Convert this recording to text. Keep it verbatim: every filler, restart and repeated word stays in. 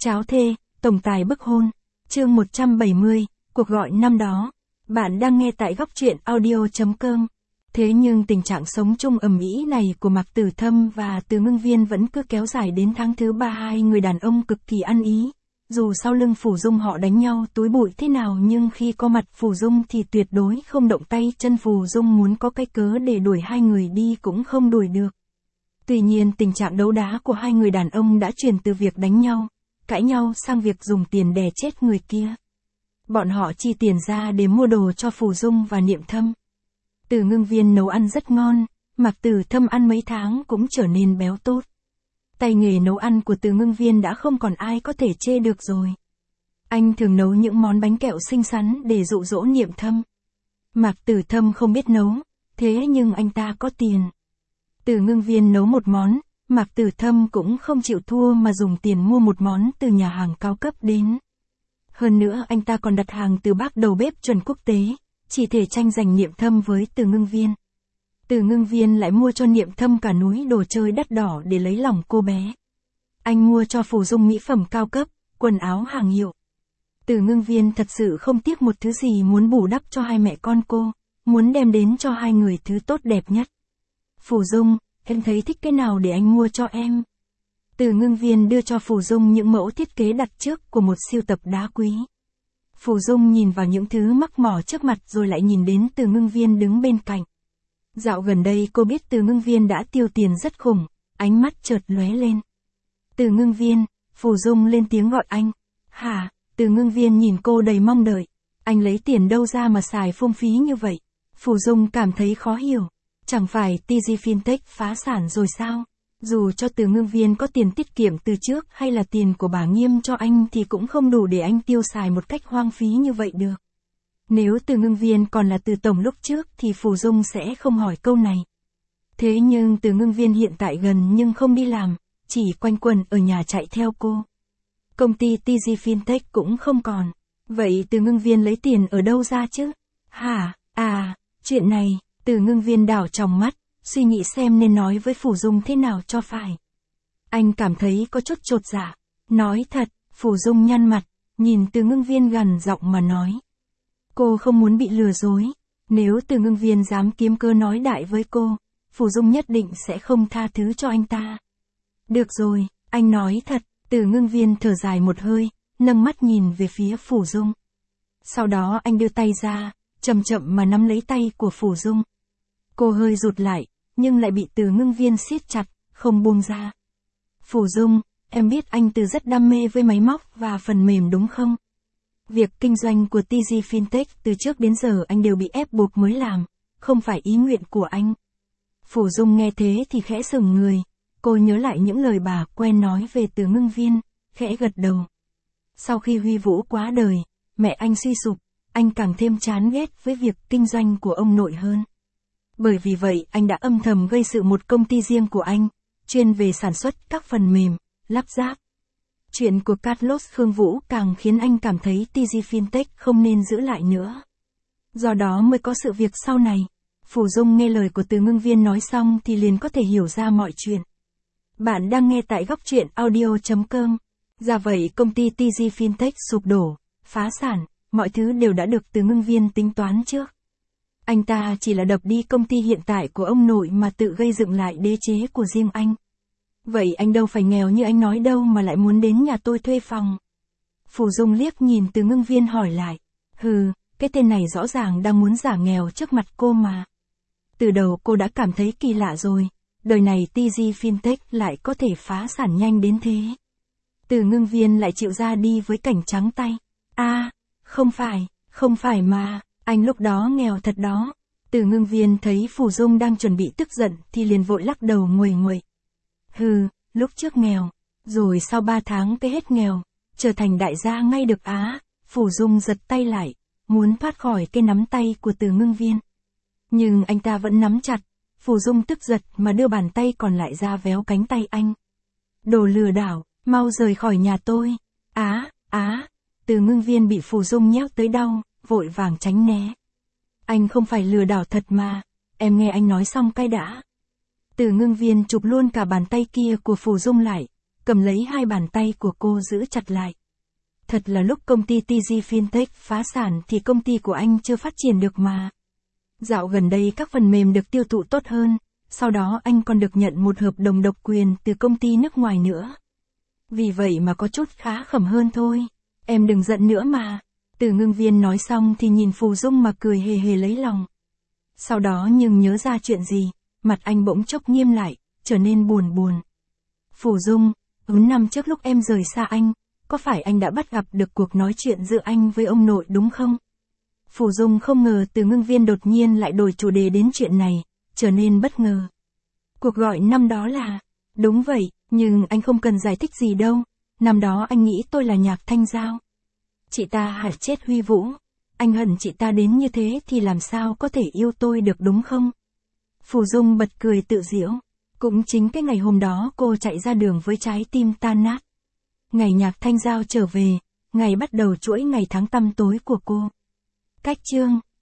Cháo thê, tổng tài bức hôn. Chương một trăm bảy mươi, cuộc gọi năm đó. Bạn đang nghe tại góc truyện audio chấm com. Thế nhưng tình trạng sống chung ầm ĩ này của Mạc Tử Thâm và Từ Ngưng Viên vẫn cứ kéo dài đến tháng thứ ba. Hai người đàn ông cực kỳ ăn ý. Dù sau lưng Phủ Dung họ đánh nhau túi bụi thế nào nhưng khi có mặt Phủ Dung thì tuyệt đối không động tay chân. Phủ Dung muốn có cái cớ để đuổi hai người đi cũng không đuổi được. Tuy nhiên tình trạng đấu đá của hai người đàn ông đã chuyển từ việc đánh nhau, cãi nhau sang việc dùng tiền đè chết người kia. Bọn họ chi tiền ra để mua đồ cho Phủ Dung và Niệm Thâm. Từ Ngưng Viên nấu ăn rất ngon, Mạc Tử Thâm ăn mấy tháng cũng trở nên béo tốt. Tay nghề nấu ăn của Từ Ngưng Viên đã không còn ai có thể chê được rồi. Anh thường nấu những món bánh kẹo xinh xắn để dụ dỗ Niệm Thâm. Mạc Tử Thâm không biết nấu, thế nhưng anh ta có tiền. Từ Ngưng Viên nấu một món, Mạc Tử Thâm cũng không chịu thua mà dùng tiền mua một món từ nhà hàng cao cấp đến. Hơn nữa anh ta còn đặt hàng từ bác đầu bếp chuẩn quốc tế, chỉ thể tranh giành Niệm Thâm với Từ Ngưng Viên. Từ Ngưng Viên lại mua cho Niệm Thâm cả núi đồ chơi đắt đỏ để lấy lòng cô bé. Anh mua cho Phủ Dung mỹ phẩm cao cấp, quần áo hàng hiệu. Từ Ngưng Viên thật sự không tiếc một thứ gì muốn bù đắp cho hai mẹ con cô, muốn đem đến cho hai người thứ tốt đẹp nhất. Phủ Dung, em thấy thích cái nào để anh mua cho em? Từ Ngưng Viên đưa cho Phủ Dung những mẫu thiết kế đặt trước của một siêu tập đá quý. Phủ Dung nhìn vào những thứ mắc mỏ trước mặt rồi lại nhìn đến Từ Ngưng Viên đứng bên cạnh. Dạo gần đây cô biết Từ Ngưng Viên đã tiêu tiền rất khủng, ánh mắt chợt lóe lên. Từ Ngưng Viên, Phủ Dung lên tiếng gọi anh. Hả? Từ Ngưng Viên nhìn cô đầy mong đợi. Anh lấy tiền đâu ra mà xài phung phí như vậy? Phủ Dung cảm thấy khó hiểu. Chẳng phải tê giê Fintech phá sản rồi sao? Dù cho Từ Ngưng Viên có tiền tiết kiệm từ trước hay là tiền của bà Nghiêm cho anh thì cũng không đủ để anh tiêu xài một cách hoang phí như vậy được. Nếu Từ Ngưng Viên còn là Từ Tổng lúc trước thì Phủ Dung sẽ không hỏi câu này. Thế nhưng Từ Ngưng Viên hiện tại gần nhưng không đi làm, chỉ quanh quẩn ở nhà chạy theo cô. Công ty tê giê Fintech cũng không còn. Vậy Từ Ngưng Viên lấy tiền ở đâu ra chứ? Hả? À, chuyện này. Từ Ngưng Viên đảo tròng mắt, suy nghĩ xem nên nói với Phủ Dung thế nào cho phải. Anh cảm thấy có chút chột dạ. Nói thật, Phủ Dung nhăn mặt, nhìn Từ Ngưng Viên gằn giọng mà nói. Cô không muốn bị lừa dối. Nếu Từ Ngưng Viên dám kiếm cớ nói đại với cô, Phủ Dung nhất định sẽ không tha thứ cho anh ta. Được rồi, anh nói thật. Từ Ngưng Viên thở dài một hơi, nâng mắt nhìn về phía Phủ Dung. Sau đó anh đưa tay ra, chậm chậm mà nắm lấy tay của Phủ Dung. Cô hơi rụt lại, nhưng lại bị Từ Ngưng Viên siết chặt, không buông ra. Phủ Dung, em biết anh Từ rất đam mê với máy móc và phần mềm đúng không? Việc kinh doanh của tê giê Fintech từ trước đến giờ anh đều bị ép buộc mới làm, không phải ý nguyện của anh. Phủ Dung nghe thế thì khẽ sững người, cô nhớ lại những lời bà quen nói về Từ Ngưng Viên, khẽ gật đầu. Sau khi Huy Vũ quá đời, mẹ anh suy sụp, anh càng thêm chán ghét với việc kinh doanh của ông nội hơn. Bởi vì vậy anh đã âm thầm gây sự một công ty riêng của anh, chuyên về sản xuất các phần mềm, lắp ráp. Chuyện của Carlos Khương Vũ càng khiến anh cảm thấy tê giê Fintech không nên giữ lại nữa. Do đó mới có sự việc sau này. Phủ Dung nghe lời của Từ Ngưng Viên nói xong thì liền có thể hiểu ra mọi chuyện. Bạn đang nghe tại góc truyện audio chấm com. Ra vậy công ty tê giê Fintech sụp đổ, phá sản, mọi thứ đều đã được Từ Ngưng Viên tính toán trước. Anh ta chỉ là đập đi công ty hiện tại của ông nội mà tự gây dựng lại đế chế của riêng anh. Vậy anh đâu phải nghèo như anh nói đâu mà lại muốn đến nhà tôi thuê phòng. Phủ Dung liếc nhìn Từ Ngưng Viên hỏi lại. Hừ, cái tên này rõ ràng đang muốn giả nghèo trước mặt cô mà. Từ đầu cô đã cảm thấy kỳ lạ rồi, đời này tê giê Fintech lại có thể phá sản nhanh đến thế. Từ Ngưng Viên lại chịu ra đi với cảnh trắng tay. À, không phải, không phải mà. Anh lúc đó nghèo thật đó. Từ Ngưng Viên thấy Phủ Dung đang chuẩn bị tức giận thì liền vội lắc đầu nguầy nguậy. Hừ, lúc trước nghèo, rồi sau ba tháng cái hết nghèo, trở thành đại gia ngay được á. Phủ Dung giật tay lại, muốn thoát khỏi cái nắm tay của Từ Ngưng Viên. Nhưng anh ta vẫn nắm chặt, Phủ Dung tức giật mà đưa bàn tay còn lại ra véo cánh tay anh. Đồ lừa đảo, mau rời khỏi nhà tôi. Á, á, Từ Ngưng Viên bị Phủ Dung nhéo tới đau, vội vàng tránh né. Anh không phải lừa đảo thật mà, em nghe anh nói xong cái đã. Từ Ngưng Viên chụp luôn cả bàn tay kia của Phủ Dung lại, cầm lấy hai bàn tay của cô giữ chặt lại. Thật là lúc công ty tê giê Fintech phá sản thì công ty của anh chưa phát triển được mà. Dạo gần đây các phần mềm được tiêu thụ tốt hơn, sau đó anh còn được nhận một hợp đồng độc quyền từ công ty nước ngoài nữa. Vì vậy mà có chút khá khẩm hơn thôi. Em đừng giận nữa mà. Từ Ngưng Viên nói xong thì nhìn Phù Dung mà cười hề hề lấy lòng. Sau đó nhưng nhớ ra chuyện gì, mặt anh bỗng chốc nghiêm lại, trở nên buồn buồn. Phù Dung, ứng năm trước lúc em rời xa anh, có phải anh đã bắt gặp được cuộc nói chuyện giữa anh với ông nội đúng không? Phù Dung không ngờ Từ Ngưng Viên đột nhiên lại đổi chủ đề đến chuyện này, trở nên bất ngờ. Cuộc gọi năm đó là... Đúng vậy, nhưng anh không cần giải thích gì đâu. Năm đó anh nghĩ tôi là Nhạc Thanh Giao. Chị ta hại chết Huy Vũ. Anh hận chị ta đến như thế thì làm sao có thể yêu tôi được đúng không? Phù Dung bật cười tự giễu. Cũng chính cái ngày hôm đó cô chạy ra đường với trái tim tan nát. Ngày Nhạc Thanh Giao trở về, ngày bắt đầu chuỗi ngày tháng tăm tối của cô. Cách chương